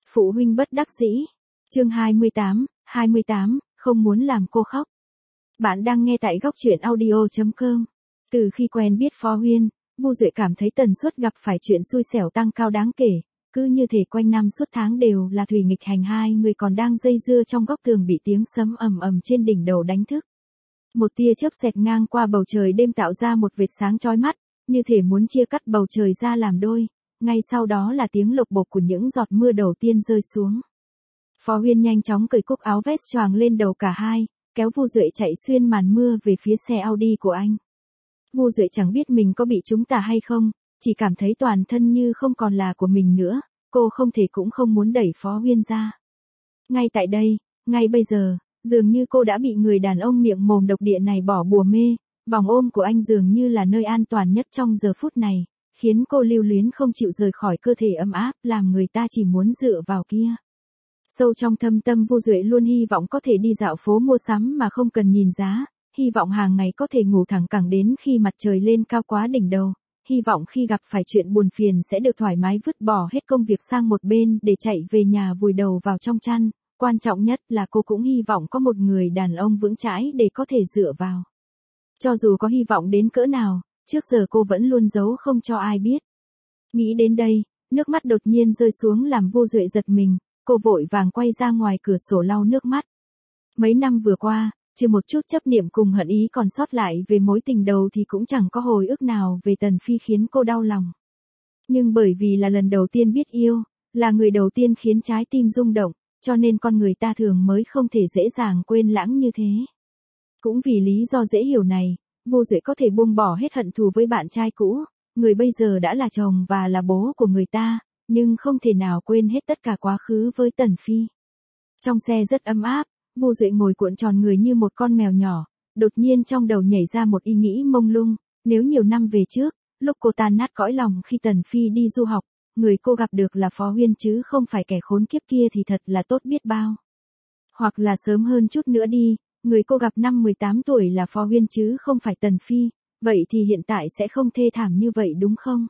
Phụ huynh bất đắc dĩ. Chương 28, không muốn làm cô khóc. Bạn đang nghe tại góc truyện audio.com. Từ khi quen biết Phó Huyên, Vu Duệ cảm thấy tần suất gặp phải chuyện xui xẻo tăng cao đáng kể, cứ như thể quanh năm suốt tháng đều là thủy nghịch hành, hai người còn đang dây dưa trong góc tường bị tiếng sấm ầm ầm trên đỉnh đầu đánh thức. Một tia chớp xẹt ngang qua bầu trời đêm tạo ra một vệt sáng chói mắt, như thể muốn chia cắt bầu trời ra làm đôi, ngay sau đó là tiếng lộc bộc của những giọt mưa đầu tiên rơi xuống. Phó Huyên nhanh chóng cởi cúc áo vest choàng lên đầu cả hai, kéo Vu Duệ chạy xuyên màn mưa về phía xe Audi của anh. Vu Duệ chẳng biết mình có bị trúng tà hay không, chỉ cảm thấy toàn thân như không còn là của mình nữa, cô không thể cũng không muốn đẩy Phó Huyên ra. Ngay tại đây, ngay bây giờ, dường như cô đã bị người đàn ông miệng mồm độc địa này bỏ bùa mê, vòng ôm của anh dường như là nơi an toàn nhất trong giờ phút này, khiến cô lưu luyến không chịu rời khỏi cơ thể ấm áp làm người ta chỉ muốn dựa vào kia. Sâu trong thâm tâm Vu Duệ luôn hy vọng có thể đi dạo phố mua sắm mà không cần nhìn giá, hy vọng hàng ngày có thể ngủ thẳng cẳng đến khi mặt trời lên cao quá đỉnh đầu, hy vọng khi gặp phải chuyện buồn phiền sẽ được thoải mái vứt bỏ hết công việc sang một bên để chạy về nhà vùi đầu vào trong chăn, quan trọng nhất là cô cũng hy vọng có một người đàn ông vững chãi để có thể dựa vào. Cho dù có hy vọng đến cỡ nào, trước giờ cô vẫn luôn giấu không cho ai biết. Nghĩ đến đây, nước mắt đột nhiên rơi xuống làm Vu Duệ giật mình, cô vội vàng quay ra ngoài cửa sổ lau nước mắt. Mấy năm vừa qua, trừ một chút chấp niệm cùng hận ý còn sót lại về mối tình đầu thì cũng chẳng có hồi ức nào về Tần Phi khiến cô đau lòng. Nhưng bởi vì là lần đầu tiên biết yêu, là người đầu tiên khiến trái tim rung động, cho nên con người ta thường mới không thể dễ dàng quên lãng như thế. Cũng vì lý do dễ hiểu này, Vu Duệ có thể buông bỏ hết hận thù với bạn trai cũ, người bây giờ đã là chồng và là bố của người ta, nhưng không thể nào quên hết tất cả quá khứ với Tần Phi. Trong xe rất ấm áp, Vu Duệ ngồi cuộn tròn người như một con mèo nhỏ, đột nhiên trong đầu nhảy ra một ý nghĩ mông lung, nếu nhiều năm về trước, lúc cô tan nát cõi lòng khi Tần Phi đi du học, người cô gặp được là Phó Huyên chứ không phải kẻ khốn kiếp kia thì thật là tốt biết bao. Hoặc là sớm hơn chút nữa đi, người cô gặp năm 18 tuổi là Phó Huyên chứ không phải Tần Phi, vậy thì hiện tại sẽ không thê thảm như vậy đúng không?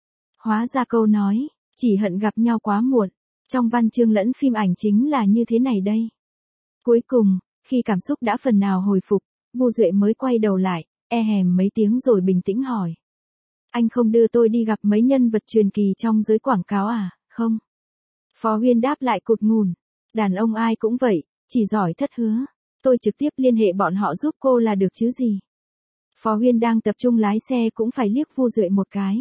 Hóa ra câu nói, chỉ hận gặp nhau quá muộn, trong văn chương lẫn phim ảnh chính là như thế này đây. Cuối cùng, khi cảm xúc đã phần nào hồi phục, Vu Duệ mới quay đầu lại, hèm mấy tiếng rồi bình tĩnh hỏi. Anh không đưa tôi đi gặp mấy nhân vật truyền kỳ trong giới quảng cáo à, không? Phó Huyên đáp lại cụt ngùn. Đàn ông ai cũng vậy, chỉ giỏi thất hứa. Tôi trực tiếp liên hệ bọn họ giúp cô là được chứ gì. Phó Huyên đang tập trung lái xe cũng phải liếc Vu Duệ một cái.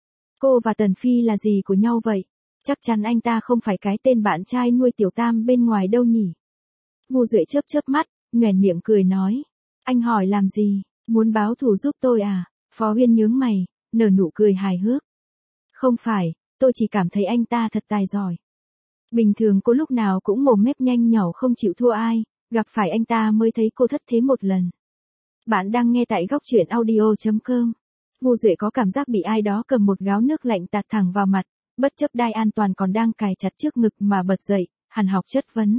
Cô và Tần Phi là gì của nhau vậy? Chắc chắn anh ta không phải cái tên bạn trai nuôi Tiểu Tam bên ngoài đâu nhỉ? Vu Duệ chớp chớp mắt, nhoẻn miệng cười nói. Anh hỏi làm gì, muốn báo thù giúp tôi à? Phó Huyên nhướng mày, nở nụ cười hài hước. Không phải, tôi chỉ cảm thấy anh ta thật tài giỏi. Bình thường cô lúc nào cũng mồm mép nhanh nhảu không chịu thua ai, gặp phải anh ta mới thấy cô thất thế một lần. Bạn đang nghe tại góc truyện audio.com. Vu Duệ có cảm giác bị ai đó cầm một gáo nước lạnh tạt thẳng vào mặt, bất chấp đai an toàn còn đang cài chặt trước ngực mà bật dậy, hằn học chất vấn.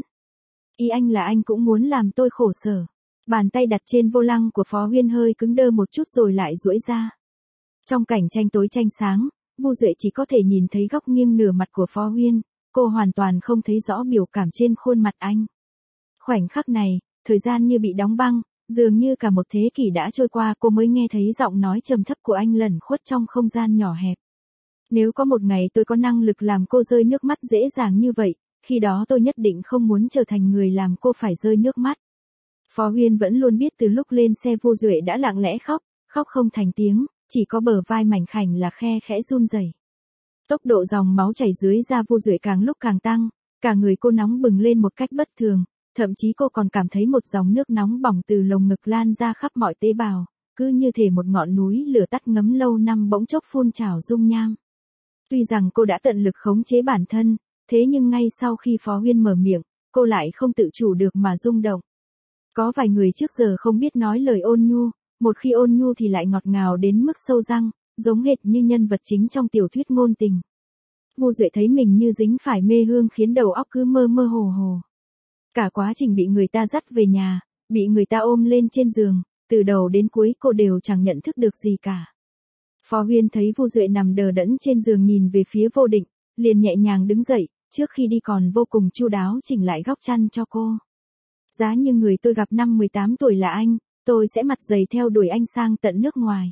Ý anh là anh cũng muốn làm tôi khổ sở. Bàn tay đặt trên vô lăng của Phó Huyên hơi cứng đơ một chút rồi lại duỗi ra. Trong cảnh tranh tối tranh sáng, Vu Duệ chỉ có thể nhìn thấy góc nghiêng nửa mặt của Phó Huyên, cô hoàn toàn không thấy rõ biểu cảm trên khuôn mặt anh. Khoảnh khắc này, thời gian như bị đóng băng, dường như cả một thế kỷ đã trôi qua cô mới nghe thấy giọng nói trầm thấp của anh lẩn khuất trong không gian nhỏ hẹp. Nếu có một ngày tôi có năng lực làm cô rơi nước mắt dễ dàng như vậy, khi đó tôi nhất định không muốn trở thành người làm cô phải rơi nước mắt. Phó Huyên vẫn luôn biết từ lúc lên xe Vu Duệ đã lặng lẽ khóc, khóc không thành tiếng, chỉ có bờ vai mảnh khảnh là khe khẽ run rẩy. Tốc độ dòng máu chảy dưới da Vu Duệ càng lúc càng tăng, cả người cô nóng bừng lên một cách bất thường, thậm chí cô còn cảm thấy một dòng nước nóng bỏng từ lồng ngực lan ra khắp mọi tế bào, cứ như thể một ngọn núi lửa tắt ngấm lâu năm bỗng chốc phun trào dung nham. Tuy rằng cô đã tận lực khống chế bản thân, thế nhưng ngay sau khi Phó Huyên mở miệng, cô lại không tự chủ được mà rung động. Có vài người trước giờ không biết nói lời ôn nhu, một khi ôn nhu thì lại ngọt ngào đến mức sâu răng, giống hệt như nhân vật chính trong tiểu thuyết ngôn tình. Vu Duệ thấy mình như dính phải mê hương khiến đầu óc cứ mơ mơ hồ hồ. Cả quá trình bị người ta dắt về nhà, bị người ta ôm lên trên giường, từ đầu đến cuối cô đều chẳng nhận thức được gì cả. Phó Huyên thấy Vu Duệ nằm đờ đẫn trên giường nhìn về phía Vô Định, liền nhẹ nhàng đứng dậy, trước khi đi còn vô cùng chu đáo chỉnh lại góc chăn cho cô. Giá như người tôi gặp năm 18 tuổi là anh, tôi sẽ mặt dày theo đuổi anh sang tận nước ngoài.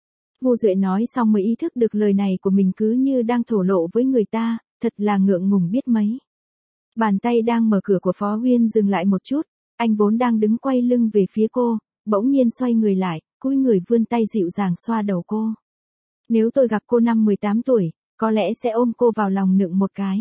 Vu Duệ nói xong mới ý thức được lời này của mình cứ như đang thổ lộ với người ta, thật là ngượng ngùng biết mấy. Bàn tay đang mở cửa của Phó Huyên dừng lại một chút, anh vốn đang đứng quay lưng về phía cô, bỗng nhiên xoay người lại, cúi người vươn tay dịu dàng xoa đầu cô. Nếu tôi gặp cô năm 18 tuổi, có lẽ sẽ ôm cô vào lòng nựng một cái.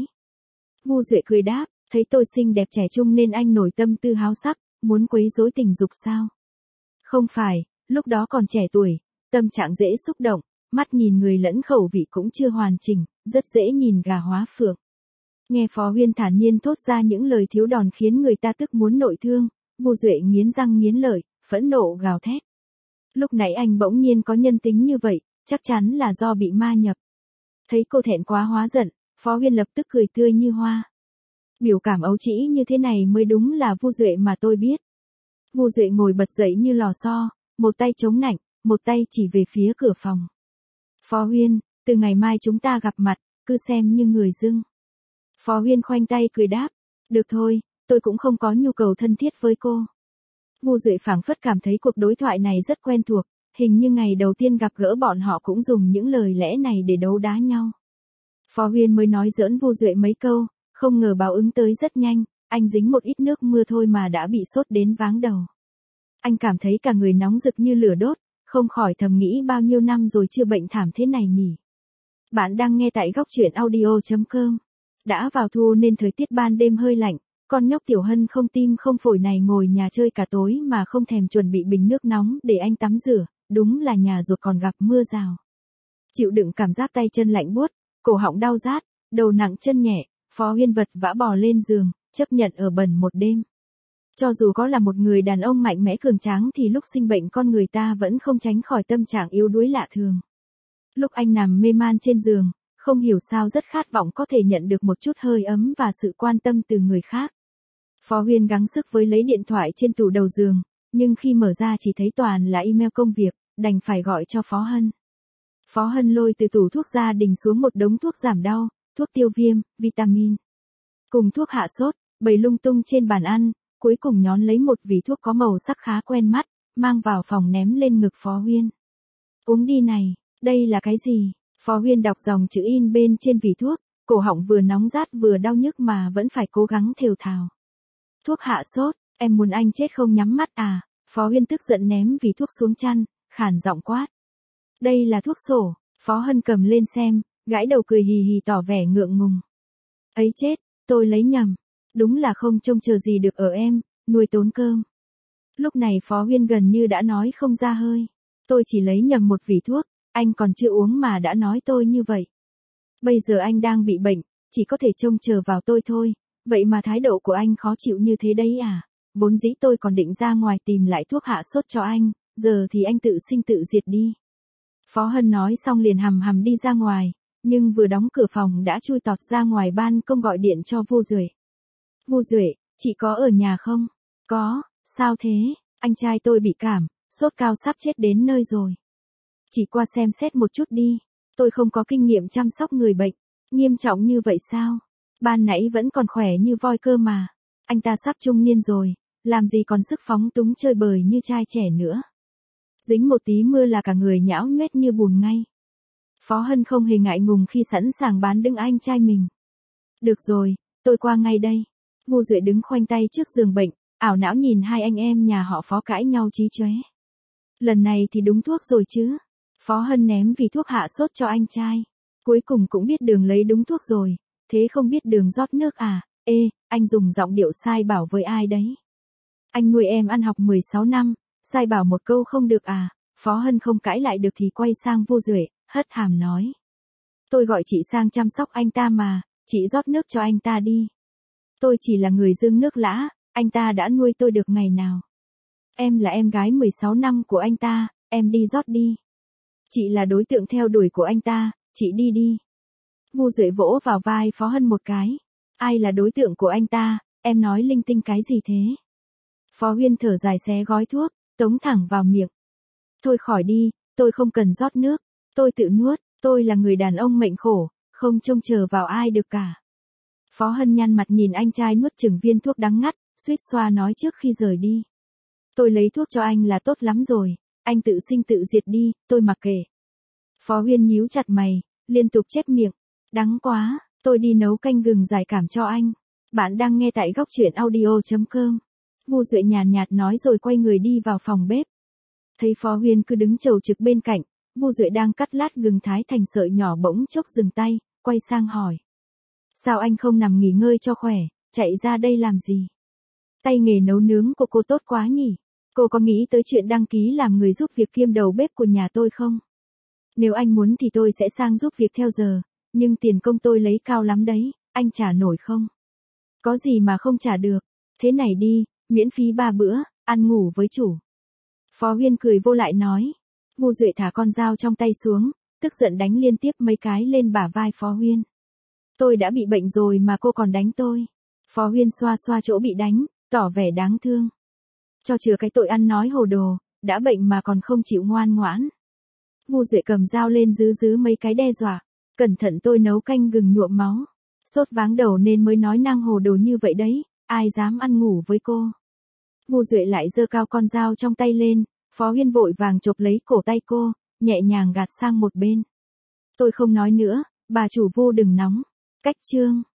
Vu Duệ cười đáp, thấy tôi xinh đẹp trẻ trung nên anh nổi tâm tư háo sắc, muốn quấy rối tình dục sao? Không phải, lúc đó còn trẻ tuổi, tâm trạng dễ xúc động, mắt nhìn người lẫn khẩu vị cũng chưa hoàn chỉnh, rất dễ nhìn gà hóa phượng. Nghe Phó Huyên thản nhiên thốt ra những lời thiếu đòn khiến người ta tức muốn nội thương, Vu Duệ nghiến răng nghiến lợi, phẫn nộ gào thét. Lúc nãy anh bỗng nhiên có nhân tính như vậy, chắc chắn là do bị ma nhập. Thấy cô thẹn quá hóa giận, Phó Huyên lập tức cười tươi như hoa. Biểu cảm ấu trĩ như thế này mới đúng là Vu Duệ mà tôi biết. Vu Duệ ngồi bật dậy như lò xo, một tay chống nạnh, một tay chỉ về phía cửa phòng. Phó Huyên, từ ngày mai chúng ta gặp mặt, cứ xem như người dưng. Phó Huyên khoanh tay cười đáp, được thôi, tôi cũng không có nhu cầu thân thiết với cô. Vu Duệ phảng phất cảm thấy cuộc đối thoại này rất quen thuộc, hình như ngày đầu tiên gặp gỡ bọn họ cũng dùng những lời lẽ này để đấu đá nhau. Phó Huyên mới nói giỡn Vu Duệ mấy câu, không ngờ báo ứng tới rất nhanh, anh dính một ít nước mưa thôi mà đã bị sốt đến váng đầu. Anh cảm thấy cả người nóng rực như lửa đốt, không khỏi thầm nghĩ bao nhiêu năm rồi chưa bệnh thảm thế này nhỉ. Bạn đang nghe tại góc truyện audio.com. Đã vào thu nên thời tiết ban đêm hơi lạnh, con nhóc Tiểu Hân không tim không phổi này ngồi nhà chơi cả tối mà không thèm chuẩn bị bình nước nóng để anh tắm rửa, đúng là nhà ruột còn gặp mưa rào. Chịu đựng cảm giác tay chân lạnh buốt, cổ họng đau rát, đầu nặng chân nhẹ, Phó Huyên vật vã bò lên giường, chấp nhận ở bần một đêm. Cho dù có là một người đàn ông mạnh mẽ cường tráng thì lúc sinh bệnh con người ta vẫn không tránh khỏi tâm trạng yếu đuối lạ thường. Lúc anh nằm mê man trên giường, không hiểu sao rất khát vọng có thể nhận được một chút hơi ấm và sự quan tâm từ người khác. Phó Huyên gắng sức với lấy điện thoại trên tủ đầu giường, nhưng khi mở ra chỉ thấy toàn là email công việc, đành phải gọi cho Phó Hân. Phó Hân lôi từ tủ thuốc gia đình xuống một đống thuốc giảm đau, thuốc tiêu viêm, vitamin, cùng thuốc hạ sốt, bày lung tung trên bàn ăn, cuối cùng nhón lấy một vỉ thuốc có màu sắc khá quen mắt, mang vào phòng ném lên ngực Phó Huyên. Uống đi này, đây là cái gì? Phó Huyên đọc dòng chữ in bên trên vỉ thuốc, cổ họng vừa nóng rát vừa đau nhức mà vẫn phải cố gắng thều thào. Thuốc hạ sốt, em muốn anh chết không nhắm mắt à? Phó Huyên tức giận ném vỉ thuốc xuống chăn, khản giọng quát. Đây là thuốc sổ, Phó Hân cầm lên xem, gãi đầu cười hì hì tỏ vẻ ngượng ngùng. Ấy chết, tôi lấy nhầm. Đúng là không trông chờ gì được ở em, nuôi tốn cơm. Lúc này Phó Huyên gần như đã nói không ra hơi. Tôi chỉ lấy nhầm một vỉ thuốc, anh còn chưa uống mà đã nói tôi như vậy. Bây giờ anh đang bị bệnh, chỉ có thể trông chờ vào tôi thôi, vậy mà thái độ của anh khó chịu như thế đấy à? Vốn dĩ tôi còn định ra ngoài tìm lại thuốc hạ sốt cho anh, giờ thì anh tự sinh tự diệt đi. Phó Hân nói xong liền hầm hầm đi ra ngoài, nhưng vừa đóng cửa phòng đã chui tọt ra ngoài ban công gọi điện cho Vu Duệ. Vu Duệ, chị có ở nhà không? Có, sao thế? Anh trai tôi bị cảm, sốt cao sắp chết đến nơi rồi. Chị qua xem xét một chút đi, tôi không có kinh nghiệm chăm sóc người bệnh. Nghiêm trọng như vậy sao? Ban nãy vẫn còn khỏe như voi cơ mà. Anh ta sắp trung niên rồi, làm gì còn sức phóng túng chơi bời như trai trẻ nữa. Dính một tí mưa là cả người nhão nhoét như bùn ngay. Phó Hân không hề ngại ngùng khi sẵn sàng bán đứng anh trai mình. Được rồi, tôi qua ngay đây. Vu Duệ đứng khoanh tay trước giường bệnh, ảo não nhìn hai anh em nhà họ Phó cãi nhau chí chóe. Lần này thì đúng thuốc rồi chứ. Phó Hân ném vì thuốc hạ sốt cho anh trai. Cuối cùng cũng biết đường lấy đúng thuốc rồi, thế không biết đường rót nước à? Ê, anh dùng giọng điệu sai bảo với ai đấy? Anh nuôi em ăn học 16 năm, sai bảo một câu không được à? Phó Hân không cãi lại được thì quay sang Vu Duệ, hất hàm nói. Tôi gọi chị sang chăm sóc anh ta mà, chị rót nước cho anh ta đi. Tôi chỉ là người dưng nước lã, anh ta đã nuôi tôi được ngày nào. Em là em gái 16 năm của anh ta, em đi rót đi. Chị là đối tượng theo đuổi của anh ta, chị đi đi. Vu Duệ vỗ vào vai Phó Hân một cái. Ai là đối tượng của anh ta, em nói linh tinh cái gì thế? Phó Huyên thở dài xé gói thuốc, tống thẳng vào miệng. Thôi khỏi đi, tôi không cần rót nước, tôi tự nuốt, tôi là người đàn ông mệnh khổ, không trông chờ vào ai được cả. Phó Hân nhăn mặt nhìn anh trai nuốt chửng viên thuốc đắng ngắt, suýt xoa nói trước khi rời đi. Tôi lấy thuốc cho anh là tốt lắm rồi, anh tự sinh tự diệt đi, tôi mặc kệ. Phó Huyên nhíu chặt mày, liên tục chép miệng. Đắng quá, tôi đi nấu canh gừng giải cảm cho anh. Bạn đang nghe tại góc truyện audio.com. Vu Duệ nhàn nhạt nói rồi quay người đi vào phòng bếp. Thấy Phó Huyên cứ đứng chầu trực bên cạnh, Vu Duệ đang cắt lát gừng thái thành sợi nhỏ bỗng chốc dừng tay, quay sang hỏi. Sao anh không nằm nghỉ ngơi cho khỏe, chạy ra đây làm gì? Tay nghề nấu nướng của cô tốt quá nhỉ? Cô có nghĩ tới chuyện đăng ký làm người giúp việc kiêm đầu bếp của nhà tôi không? Nếu anh muốn thì tôi sẽ sang giúp việc theo giờ, nhưng tiền công tôi lấy cao lắm đấy, anh trả nổi không? Có gì mà không trả được, thế này đi, miễn phí 3 bữa, ăn ngủ với chủ. Phó Huyên cười vô lại nói. Vu Duệ thả con dao trong tay xuống, tức giận đánh liên tiếp mấy cái lên bả vai Phó Huyên. Tôi đã bị bệnh rồi mà cô còn đánh tôi. Phó Huyên xoa xoa chỗ bị đánh, tỏ vẻ đáng thương. Cho chừa cái tội ăn nói hồ đồ, đã bệnh mà còn không chịu ngoan ngoãn. Vu Duệ cầm dao lên giữ mấy cái đe dọa. Cẩn thận tôi nấu canh gừng nhuộm máu. Sốt váng đầu nên mới nói năng hồ đồ như vậy đấy, ai dám ăn ngủ với cô. Vu Duệ lại giơ cao con dao trong tay lên, Phó Huyên vội vàng chộp lấy cổ tay cô, nhẹ nhàng gạt sang một bên. Tôi không nói nữa, bà chủ Vu đừng nóng. Cách chương